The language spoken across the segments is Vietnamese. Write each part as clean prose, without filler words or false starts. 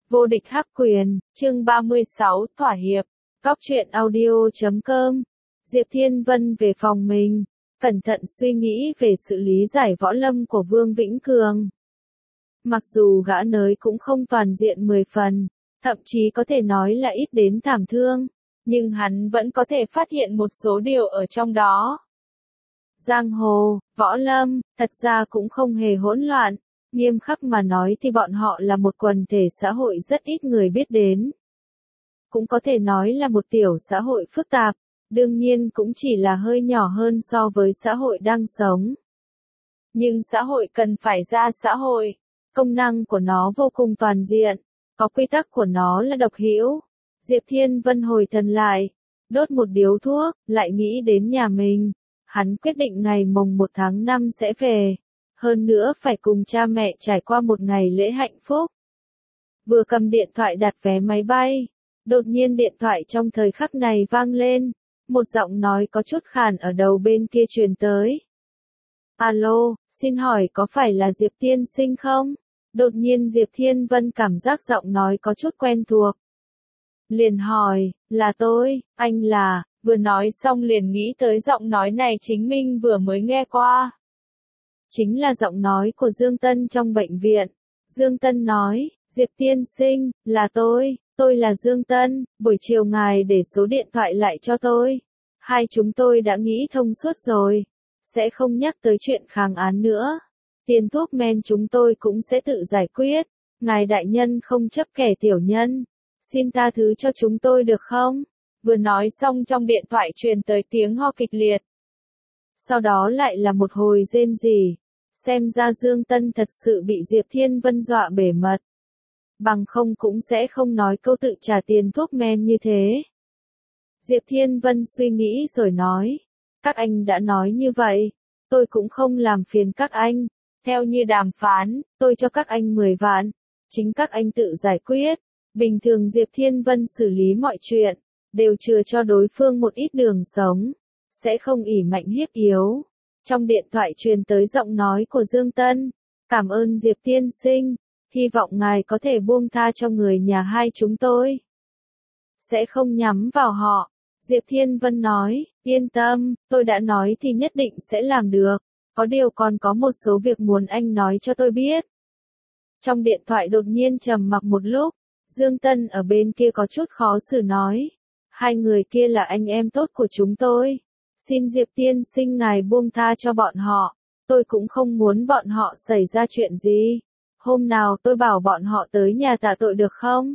Vô địch hắc quyền, chương 36, thỏa hiệp. Cóc truyện audio.com. Diệp Thiên Vân về phòng mình, cẩn thận suy nghĩ về sự lý giải võ lâm của Vương Vĩnh Cường. Mặc dù gã nới cũng không toàn diện 10 phần, thậm chí có thể nói là ít đến thảm thương, nhưng hắn vẫn có thể phát hiện một số điều ở trong đó. Giang hồ, võ lâm, thật ra cũng không hề hỗn loạn. Nghiêm khắc mà nói thì bọn họ là một quần thể xã hội rất ít người biết đến. Cũng có thể nói là một tiểu xã hội phức tạp, đương nhiên cũng chỉ là hơi nhỏ hơn so với xã hội đang sống. Nhưng xã hội cần phải ra xã hội, công năng của nó vô cùng toàn diện, có quy tắc của nó là độc hữu. Diệp Thiên Vân hồi thần lại, đốt một điếu thuốc, lại nghĩ đến nhà mình. Hắn quyết định ngày mồng 1 tháng 5 sẽ về. Hơn nữa phải cùng cha mẹ trải qua một ngày lễ hạnh phúc. Vừa cầm điện thoại đặt vé máy bay, đột nhiên điện thoại trong thời khắc này vang lên, một giọng nói có chút khàn ở đầu bên kia truyền tới. Alo, xin hỏi có phải là Diệp tiên sinh không? Đột nhiên Diệp Thiên Vân cảm giác giọng nói có chút quen thuộc. Liền hỏi, là tôi, anh là, vừa nói xong liền nghĩ tới giọng nói này chính mình vừa mới nghe qua. Chính là giọng nói của Dương Tân trong bệnh viện. Dương Tân nói, Diệp tiên sinh, là tôi là Dương Tân, buổi chiều ngài để số điện thoại lại cho tôi. Hai chúng tôi đã nghĩ thông suốt rồi, sẽ không nhắc tới chuyện kháng án nữa. Tiền thuốc men chúng tôi cũng sẽ tự giải quyết, ngài đại nhân không chấp kẻ tiểu nhân. Xin tha thứ cho chúng tôi được không? Vừa nói xong trong điện thoại truyền tới tiếng ho kịch liệt. Sau đó lại là một hồi rên rỉ. Xem ra Dương Tân thật sự bị Diệp Thiên Vân dọa bể mật. Bằng không cũng sẽ không nói câu tự trả tiền thuốc men như thế. Diệp Thiên Vân suy nghĩ rồi nói. Các anh đã nói như vậy, tôi cũng không làm phiền các anh. Theo như đàm phán, tôi cho các anh 10 vạn. Chính các anh tự giải quyết. Bình thường Diệp Thiên Vân xử lý mọi chuyện, đều chừa cho đối phương một ít đường sống. Sẽ không ỷ mạnh hiếp yếu. Trong điện thoại truyền tới giọng nói của Dương Tân. Cảm ơn Diệp tiên sinh, hy vọng ngài có thể buông tha cho người nhà hai chúng tôi. Sẽ không nhắm vào họ. Diệp Thiên Vân nói, yên tâm, tôi đã nói thì nhất định sẽ làm được. Có điều còn có một số việc muốn anh nói cho tôi biết. Trong điện thoại đột nhiên trầm mặc một lúc, Dương Tân ở bên kia có chút khó xử nói. Hai người kia là anh em tốt của chúng tôi. Xin Diệp tiên sinh ngài buông tha cho bọn họ, tôi cũng không muốn bọn họ xảy ra chuyện gì. Hôm nào tôi bảo bọn họ tới nhà tạ tội được không?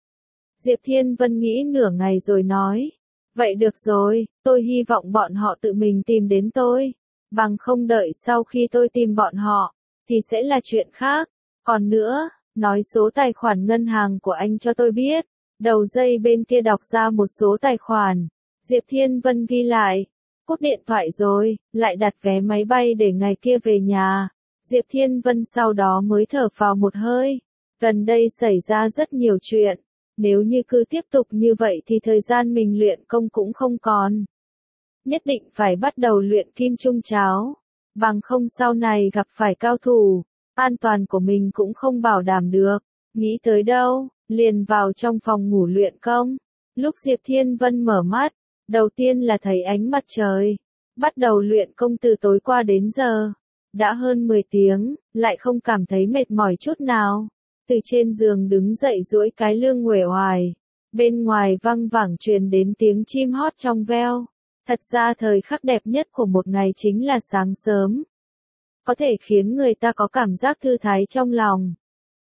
Diệp Thiên Vân nghĩ nửa ngày rồi nói. Vậy được rồi, tôi hy vọng bọn họ tự mình tìm đến tôi. Bằng không đợi sau khi tôi tìm bọn họ, thì sẽ là chuyện khác. Còn nữa, nói số tài khoản ngân hàng của anh cho tôi biết. Đầu dây bên kia đọc ra một số tài khoản. Diệp Thiên Vân ghi lại. Cúp điện thoại rồi, lại đặt vé máy bay để ngày kia về nhà. Diệp Thiên Vân sau đó mới thở phào một hơi. Gần đây xảy ra rất nhiều chuyện. Nếu như cứ tiếp tục như vậy thì thời gian mình luyện công cũng không còn. Nhất định phải bắt đầu luyện kim trung cháo. Bằng không sau này gặp phải cao thủ, an toàn của mình cũng không bảo đảm được. Nghĩ tới đâu, liền vào trong phòng ngủ luyện công. Lúc Diệp Thiên Vân mở mắt, đầu tiên là thấy ánh mặt trời. Bắt đầu luyện công từ tối qua đến giờ. Đã hơn 10 tiếng, lại không cảm thấy mệt mỏi chút nào. Từ trên giường đứng dậy duỗi cái lưng uể oải. Bên ngoài văng vẳng truyền đến tiếng chim hót trong veo. Thật ra thời khắc đẹp nhất của một ngày chính là sáng sớm. Có thể khiến người ta có cảm giác thư thái trong lòng.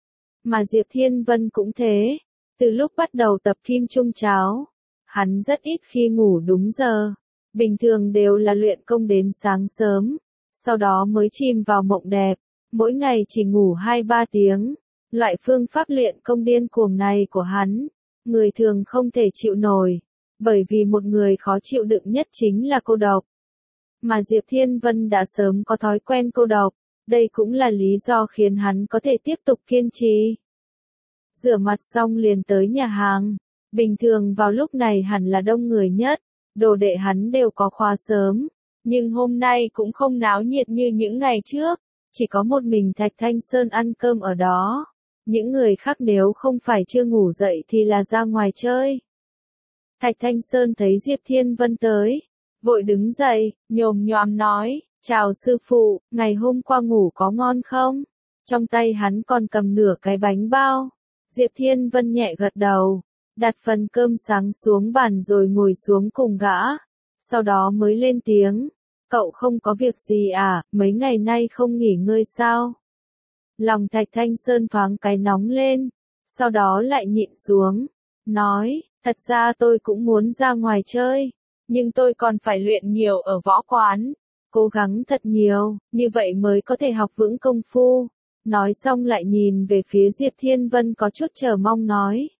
Mà Diệp Thiên Vân cũng thế. Từ lúc bắt đầu tập kim trung cháo, hắn rất ít khi ngủ đúng giờ. Bình thường đều là luyện công đến sáng sớm, sau đó mới chìm vào mộng đẹp. Mỗi ngày chỉ ngủ 2-3 tiếng. Loại phương pháp luyện công điên cuồng này của hắn, người thường không thể chịu nổi. Bởi vì một người khó chịu đựng nhất chính là cô độc. Mà Diệp Thiên Vân đã sớm có thói quen cô độc. Đây cũng là lý do khiến hắn có thể tiếp tục kiên trì. Rửa mặt xong liền tới nhà hàng. Bình thường vào lúc này hẳn là đông người nhất. Đồ đệ hắn đều có khóa sớm. Nhưng hôm nay cũng không náo nhiệt như những ngày trước. Chỉ có một mình Thạch Thanh Sơn ăn cơm ở đó. Những người khác nếu không phải chưa ngủ dậy thì là ra ngoài chơi. Thạch Thanh Sơn thấy Diệp Thiên Vân tới, vội đứng dậy, nhồm nhoàm nói, chào sư phụ, ngày hôm qua ngủ có ngon không? Trong tay hắn còn cầm nửa cái bánh bao. Diệp Thiên Vân nhẹ gật đầu, đặt phần cơm sáng xuống bàn rồi ngồi xuống cùng gã. Sau đó mới lên tiếng, cậu không có việc gì à, mấy ngày nay không nghỉ ngơi sao? Lòng Thạch Thanh Sơn thoáng cái nóng lên, sau đó lại nhịn xuống, nói, thật ra tôi cũng muốn ra ngoài chơi, nhưng tôi còn phải luyện nhiều ở võ quán, cố gắng thật nhiều, như vậy mới có thể học vững công phu. Nói xong lại nhìn về phía Diệp Thiên Vân có chút chờ mong nói.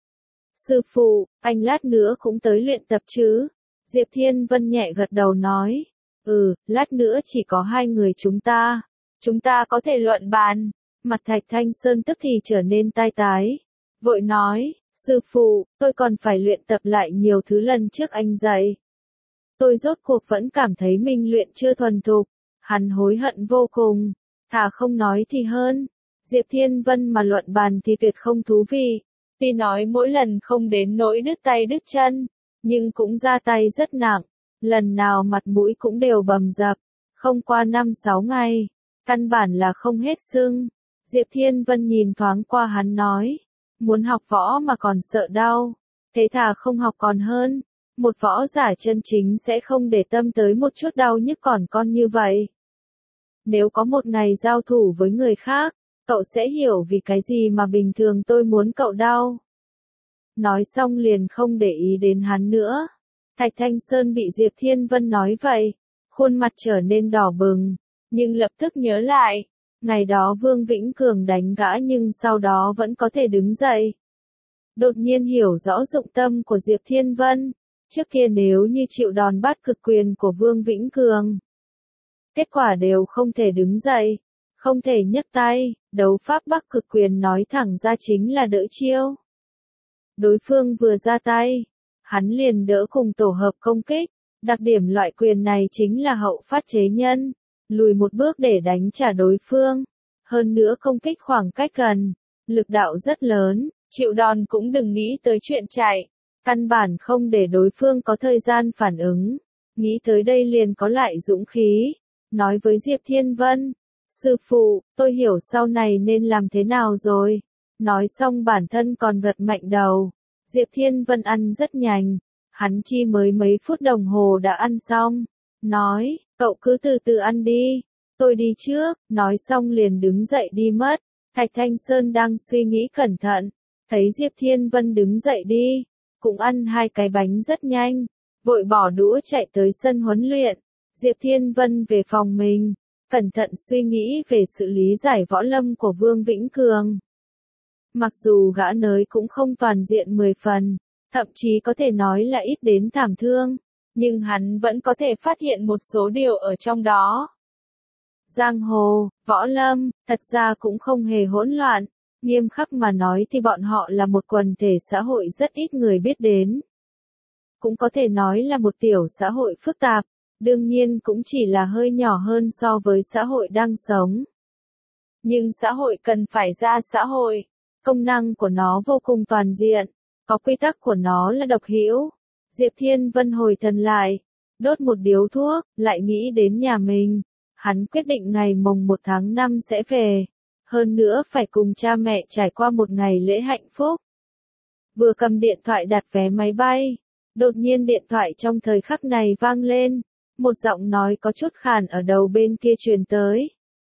Sư phụ, anh lát nữa cũng tới luyện tập chứ? Diệp Thiên Vân nhẹ gật đầu nói. Lát nữa chỉ có hai người chúng ta. Chúng ta có thể luận bàn. Mặt Thạch Thanh Sơn tức thì trở nên tai tái. Vội nói, sư phụ, tôi còn phải luyện tập lại nhiều thứ lần trước anh dạy. Tôi rốt cuộc vẫn cảm thấy mình luyện chưa thuần thục. Hắn hối hận vô cùng. Thà không nói thì hơn. Diệp Thiên Vân mà luận bàn thì tuyệt không thú vị. Tuy nói mỗi lần không đến nỗi đứt tay đứt chân, nhưng cũng ra tay rất nặng. Lần nào mặt mũi cũng đều bầm dập. Không qua 5-6 ngày. Căn bản là không hết sưng. Diệp Thiên Vân nhìn thoáng qua hắn nói. Muốn học võ mà còn sợ đau. Thế thà không học còn hơn. Một võ giả chân chính sẽ không để tâm tới một chút đau nhức còn con như vậy. Nếu có một ngày giao thủ với người khác, cậu sẽ hiểu vì cái gì mà bình thường tôi muốn cậu đau. Nói xong liền không để ý đến hắn nữa. Thạch Thanh Sơn bị Diệp Thiên Vân nói vậy, khuôn mặt trở nên đỏ bừng, nhưng lập tức nhớ lại. Ngày đó Vương Vĩnh Cường đánh gã nhưng sau đó vẫn có thể đứng dậy. Đột nhiên hiểu rõ dụng tâm của Diệp Thiên Vân. Trước kia nếu như chịu đòn bát cực quyền của Vương Vĩnh Cường, kết quả đều không thể đứng dậy, không thể nhấc tay, đấu pháp bắc cực quyền nói thẳng ra chính là đỡ chiêu. Đối phương vừa ra tay, hắn liền đỡ cùng tổ hợp công kích, đặc điểm loại quyền này chính là hậu phát chế nhân, lùi một bước để đánh trả đối phương, hơn nữa công kích khoảng cách gần, lực đạo rất lớn, chịu đòn cũng đừng nghĩ tới chuyện chạy, căn bản không để đối phương có thời gian phản ứng, nghĩ tới đây liền có lại dũng khí. Nói với Diệp Thiên Vân, sư phụ, tôi hiểu sau này nên làm thế nào rồi. Nói xong bản thân còn gật mạnh đầu. Diệp Thiên Vân ăn rất nhanh, hắn chi mới mấy phút đồng hồ đã ăn xong. Nói, cậu cứ từ từ ăn đi, tôi đi trước. Nói xong liền đứng dậy đi mất. Thạch Thanh Sơn đang suy nghĩ cẩn thận, thấy Diệp Thiên Vân đứng dậy đi, cũng ăn hai cái bánh rất nhanh, vội bỏ đũa chạy tới sân huấn luyện. Diệp Thiên Vân về phòng mình, cẩn thận suy nghĩ về sự lý giải võ lâm của Vương Vĩnh Cường. Mặc dù gã nới cũng không toàn diện 10 phần, thậm chí có thể nói là ít đến thảm thương, nhưng hắn vẫn có thể phát hiện một số điều ở trong đó. Giang hồ, võ lâm, thật ra cũng không hề hỗn loạn, nghiêm khắc mà nói thì bọn họ là một quần thể xã hội rất ít người biết đến. Cũng có thể nói là một tiểu xã hội phức tạp. Đương nhiên cũng chỉ là hơi nhỏ hơn so với xã hội đang sống. Nhưng xã hội cần phải ra xã hội. Công năng của nó vô cùng toàn diện. Có quy tắc của nó là độc hữu. Diệp Thiên Vân hồi thần lại. Đốt một điếu thuốc, lại nghĩ đến nhà mình. Hắn quyết định ngày mồng 1 tháng 5 sẽ về. Hơn nữa phải cùng cha mẹ trải qua một ngày lễ hạnh phúc. Vừa cầm điện thoại đặt vé máy bay. Đột nhiên điện thoại trong thời khắc này vang lên. Một giọng nói có chút khàn ở đầu bên kia truyền tới.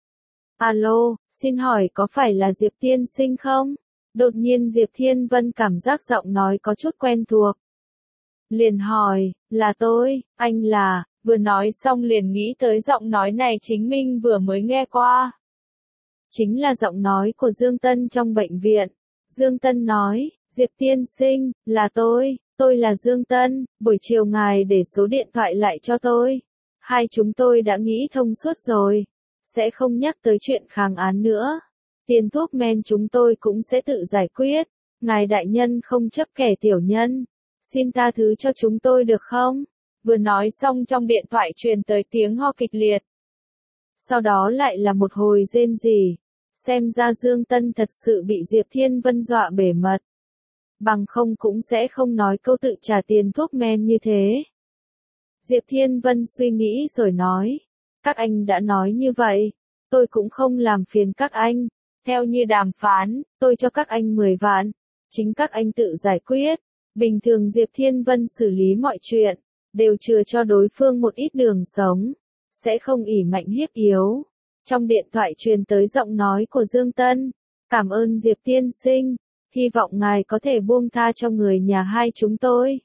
Alo, xin hỏi có phải là Diệp tiên sinh không? Đột nhiên Diệp Thiên Vân cảm giác giọng nói có chút quen thuộc. Liền hỏi, là tôi, anh là, vừa nói xong liền nghĩ tới giọng nói này chính mình vừa mới nghe qua. Chính là giọng nói của Dương Tân trong bệnh viện. Dương Tân nói, Diệp tiên sinh, là tôi là Dương Tân, buổi chiều ngài để số điện thoại lại cho tôi. Hai chúng tôi đã nghĩ thông suốt rồi, sẽ không nhắc tới chuyện kháng án nữa. Tiền thuốc men chúng tôi cũng sẽ tự giải quyết, ngài đại nhân không chấp kẻ tiểu nhân. Xin tha thứ cho chúng tôi được không? Vừa nói xong trong điện thoại truyền tới tiếng ho kịch liệt. Sau đó lại là một hồi rên rỉ. Xem ra Dương Tân thật sự bị Diệp Thiên Vân dọa bể mật. Bằng không cũng sẽ không nói câu tự trả tiền thuốc men như thế. Diệp Thiên Vân suy nghĩ rồi nói. Các anh đã nói như vậy. Tôi cũng không làm phiền các anh. Theo như đàm phán, tôi cho các anh 10 vạn. Chính các anh tự giải quyết. Bình thường Diệp Thiên Vân xử lý mọi chuyện, đều chừa cho đối phương một ít đường sống. Sẽ không ỷ mạnh hiếp yếu. Trong điện thoại truyền tới giọng nói của Dương Tân. Cảm ơn Diệp tiên sinh. Hy vọng ngài có thể buông tha cho người nhà hai chúng tôi.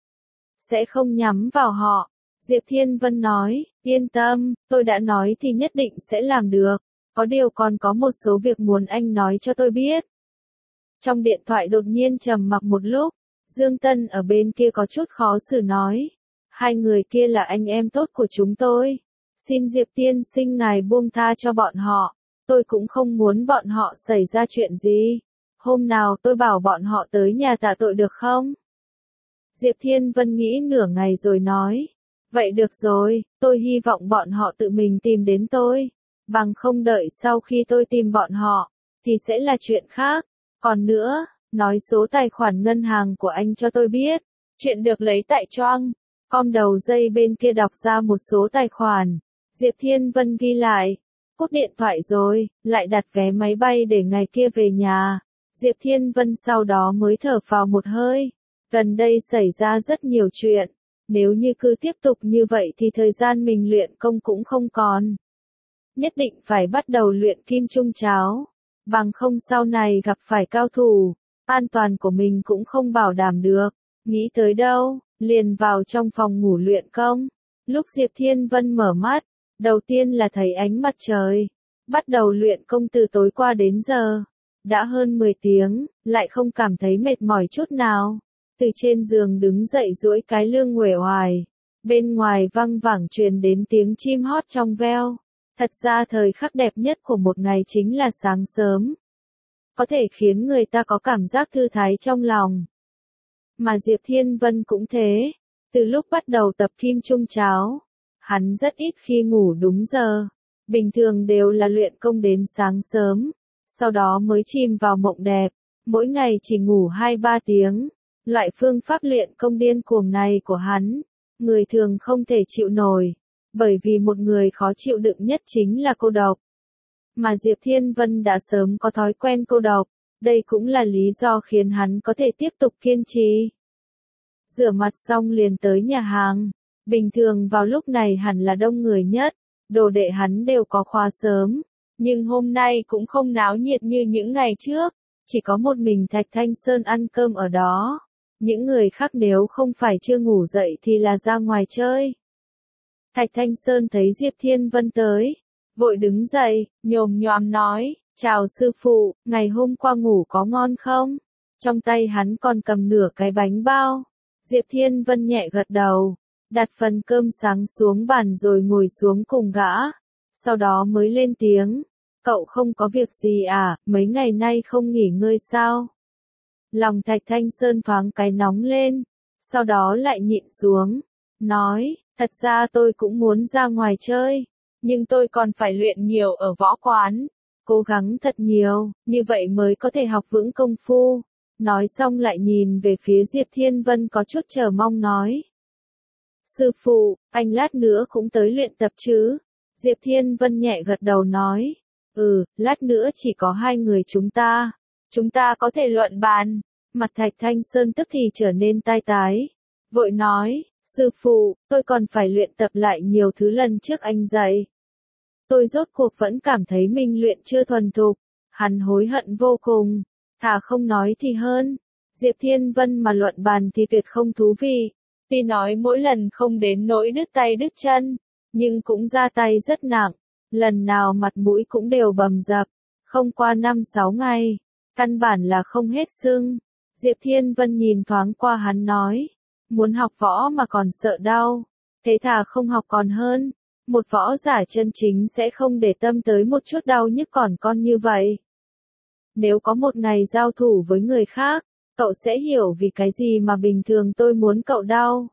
Sẽ không nhắm vào họ. Diệp Thiên Vân nói, yên tâm, tôi đã nói thì nhất định sẽ làm được. Có điều còn có một số việc muốn anh nói cho tôi biết. Trong điện thoại đột nhiên trầm mặc một lúc, Dương Tân ở bên kia có chút khó xử nói. Hai người kia là anh em tốt của chúng tôi. Xin Diệp tiên sinh ngài buông tha cho bọn họ. Tôi cũng không muốn bọn họ xảy ra chuyện gì. Hôm nào tôi bảo bọn họ tới nhà tạ tội được không? Diệp Thiên Vân nghĩ nửa ngày rồi nói. Vậy được rồi, tôi hy vọng bọn họ tự mình tìm đến tôi. Bằng không đợi sau khi tôi tìm bọn họ, thì sẽ là chuyện khác. Còn nữa, nói số tài khoản ngân hàng của anh cho tôi biết. Chuyện được lấy tại Choang. Com đầu dây bên kia đọc ra một số tài khoản. Diệp Thiên Vân ghi lại. Cúp điện thoại rồi, lại đặt vé máy bay để ngày kia về nhà. Diệp Thiên Vân sau đó mới thở phào một hơi. Gần đây xảy ra rất nhiều chuyện. Nếu như cứ tiếp tục như vậy thì thời gian mình luyện công cũng không còn. Nhất định phải bắt đầu luyện kim trung cháo. Bằng không sau này gặp phải cao thủ, an toàn của mình cũng không bảo đảm được. Nghĩ tới đâu, liền vào trong phòng ngủ luyện công. Lúc Diệp Thiên Vân mở mắt, đầu tiên là thấy ánh mặt trời. Bắt đầu luyện công từ tối qua đến giờ. Đã hơn 10 tiếng, lại không cảm thấy mệt mỏi chút nào. Từ trên giường đứng dậy duỗi cái lưng uể oải. Bên ngoài văng vẳng truyền đến tiếng chim hót trong veo. Thật ra thời khắc đẹp nhất của một ngày chính là sáng sớm. Có thể khiến người ta có cảm giác thư thái trong lòng. Mà Diệp Thiên Vân cũng thế. Từ lúc bắt đầu tập kim trung cháo, hắn rất ít khi ngủ đúng giờ. Bình thường đều là luyện công đến sáng sớm. Sau đó mới chìm vào mộng đẹp. Mỗi ngày chỉ ngủ 2-3 tiếng. Loại phương pháp luyện công điên cuồng này của hắn, người thường không thể chịu nổi. Bởi vì một người khó chịu đựng nhất chính là cô độc. Mà Diệp Thiên Vân đã sớm có thói quen cô độc. Đây cũng là lý do khiến hắn có thể tiếp tục kiên trì. Rửa mặt xong liền tới nhà hàng. Bình thường vào lúc này hẳn là đông người nhất. Đồ đệ hắn đều có khóa sớm. Nhưng hôm nay cũng không náo nhiệt như những ngày trước. Chỉ có một mình Thạch Thanh Sơn ăn cơm ở đó. Những người khác nếu không phải chưa ngủ dậy thì là ra ngoài chơi. Thạch Thanh Sơn thấy Diệp Thiên Vân tới. Vội đứng dậy, nhồm nhoàm nói. Chào sư phụ, ngày hôm qua ngủ có ngon không? Trong tay hắn còn cầm nửa cái bánh bao. Diệp Thiên Vân nhẹ gật đầu. Đặt phần cơm sáng xuống bàn rồi ngồi xuống cùng gã. Sau đó mới lên tiếng. Cậu không có việc gì à, mấy ngày nay không nghỉ ngơi sao? Lòng Thạch Thanh Sơn thoáng cái nóng lên. Sau đó lại nhịn xuống. Nói, thật ra tôi cũng muốn ra ngoài chơi. Nhưng tôi còn phải luyện nhiều ở võ quán. Cố gắng thật nhiều, như vậy mới có thể học vững công phu. Nói xong lại nhìn về phía Diệp Thiên Vân có chút chờ mong nói. Sư phụ, anh lát nữa cũng tới luyện tập chứ? Diệp Thiên Vân nhẹ gật đầu nói. Lát nữa chỉ có hai người chúng ta. Chúng ta có thể luận bàn. Mặt Thạch Thanh Sơn tức thì trở nên tai tái. Vội nói, sư phụ, tôi còn phải luyện tập lại nhiều thứ lần trước anh dạy. Tôi rốt cuộc vẫn cảm thấy mình luyện chưa thuần thục. Hắn hối hận vô cùng. Thà không nói thì hơn. Diệp Thiên Vân mà luận bàn thì tuyệt không thú vị. Tuy nói mỗi lần không đến nỗi đứt tay đứt chân, nhưng cũng ra tay rất nặng. Lần nào mặt mũi cũng đều bầm dập. Không qua 5-6 ngày. Căn bản là không hết sưng. Diệp Thiên Vân nhìn thoáng qua hắn nói. Muốn học võ mà còn sợ đau. Thế thà không học còn hơn. Một võ giả chân chính sẽ không để tâm tới một chút đau nhức còn con như vậy. Nếu có một ngày giao thủ với người khác, cậu sẽ hiểu vì cái gì mà bình thường tôi muốn cậu đau.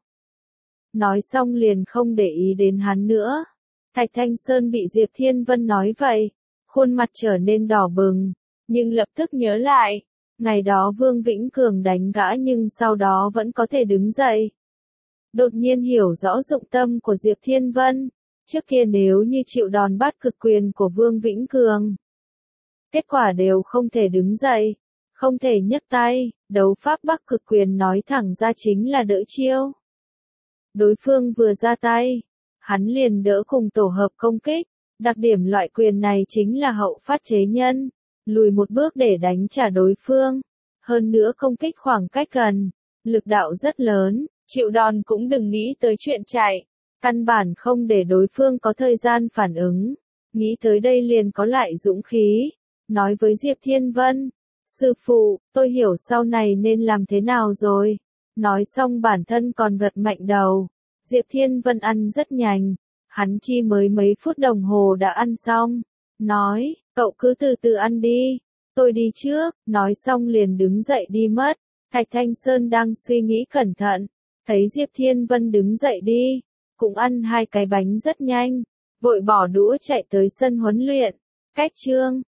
Nói xong liền không để ý đến hắn nữa. Thạch Thanh Sơn bị Diệp Thiên Vân nói vậy. khuôn mặt trở nên đỏ bừng, nhưng lập tức nhớ lại, ngày đó Vương Vĩnh Cường đánh gã nhưng sau đó vẫn có thể đứng dậy. Đột nhiên hiểu rõ dụng tâm của Diệp Thiên Vân, trước kia nếu như chịu đòn bát cực quyền của Vương Vĩnh Cường, kết quả đều không thể đứng dậy, không thể nhấc tay, đấu pháp bắc cực quyền nói thẳng ra chính là đỡ chiêu. Đối phương vừa ra tay, hắn liền đỡ cùng tổ hợp công kích, đặc điểm loại quyền này chính là hậu phát chế nhân, lùi một bước để đánh trả đối phương, hơn nữa công kích khoảng cách gần, lực đạo rất lớn, chịu đòn cũng đừng nghĩ tới chuyện chạy, căn bản không để đối phương có thời gian phản ứng, nghĩ tới đây liền có lại dũng khí, nói với Diệp Thiên Vân, sư phụ, tôi hiểu sau này nên làm thế nào rồi, nói xong bản thân còn gật mạnh đầu, Diệp Thiên Vân ăn rất nhanh, hắn chi mới mấy phút đồng hồ đã ăn xong, nói, cậu cứ từ từ ăn đi, tôi đi trước, nói xong liền đứng dậy đi mất, Thạch Thanh Sơn đang suy nghĩ cẩn thận, thấy Diệp Thiên Vân đứng dậy đi, cũng ăn 2 cái bánh rất nhanh, vội bỏ đũa chạy tới sân huấn luyện, cách chương